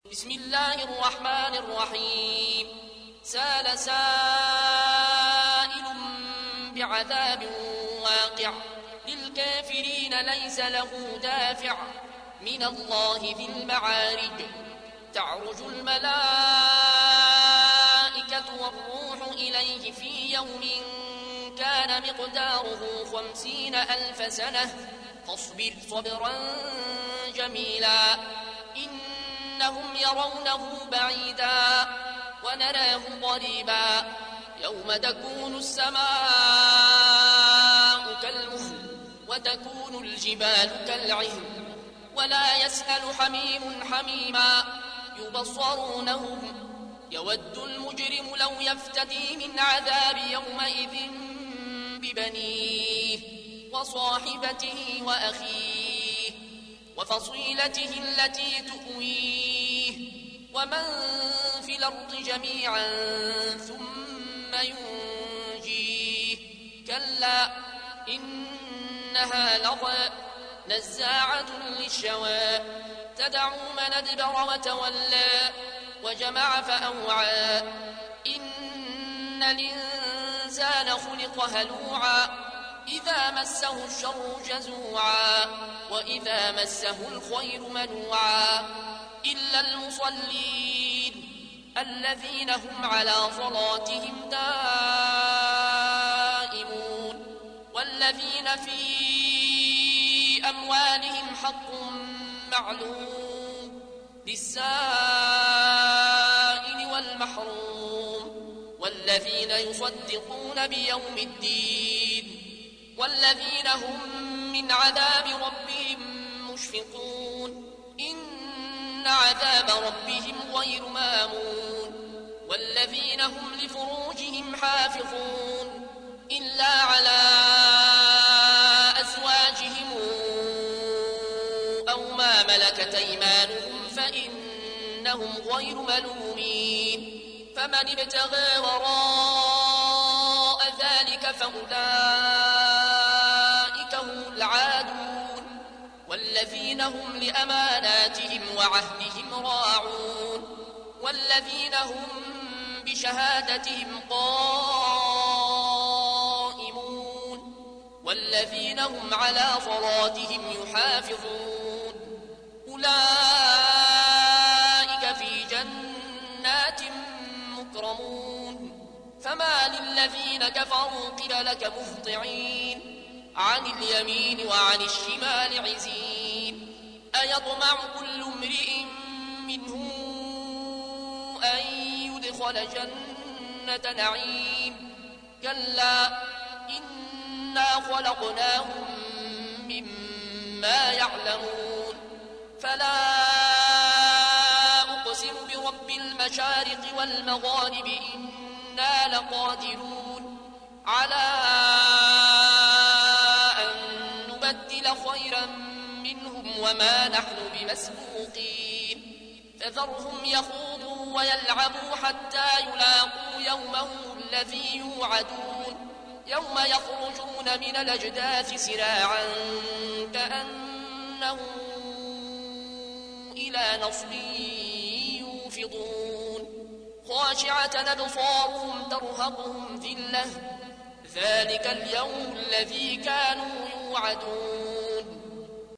بسم الله الرحمن الرحيم سال سائل بعذاب واقع للكافرين ليس له دافع من الله ذي المعارج تعرج الملائكة والروح إليه في يوم كان مقداره 50,000 سنة فاصبر صبرا جميلا إنهم يرونه بعيدا ونراه قريبا يوم تكون السماء كالمهل وتكون الجبال كالعهن ولا يسأل حميم حميما يبصرونهم يود المجرم لو يفتدي من عذاب يومئذ ببنيه وصاحبته وأخيه وفصيلته التي تؤويه ومن في الأرض جميعا ثم ينجيه كلا إنها لظى نزاعة للشوى تدعو من أدبر وتولى وجمع فأوعى إن الإنسان خلق هلوعا إذا مسه الشر جزوعا وإذا مسه الخير منوعا إلا المصلين الذين هم على صلاتهم دائمون والذين في أموالهم حق معلوم للسائل والمحروم والذين يصدقون بيوم الدين والذين هم من عذاب ربهم مشفقون إن عذاب ربهم غير مامون والذين هم لفروجهم حافظون إلا على أزواجهم أو ما ملكت أيمانهم فإنهم غير ملومين فمن ابتغى وراء ذلك فأولئك هم العادون والذين هم لأماناتهم وعهدهم راعون والذين هم بشهادتهم قائمون والذين هم على صلاتهم يحافظون أولئك في جنات مكرمون فما للذين كفروا قبلك مهطعين عن اليمين وعن الشمال عزين أيطمع كل امرئ منهم أن يدخل جنة نعيم كلا إنا خلقناهم مما يعلمون فلا أقسم برب المشارق والمغارب إنا لقادرون على أن نبدل خيرا منهم وما نحن بمسبوقين فذرهم يخوضوا ويلعبوا حتى يلاقوا يومهم الذي يوعدون يوم يخرجون من الأجداث سراعا كأنهم إلى نصب يوفضون خاشعة أبصارهم ترهقهم ذلة ذلك اليوم الذي كانوا يوعدون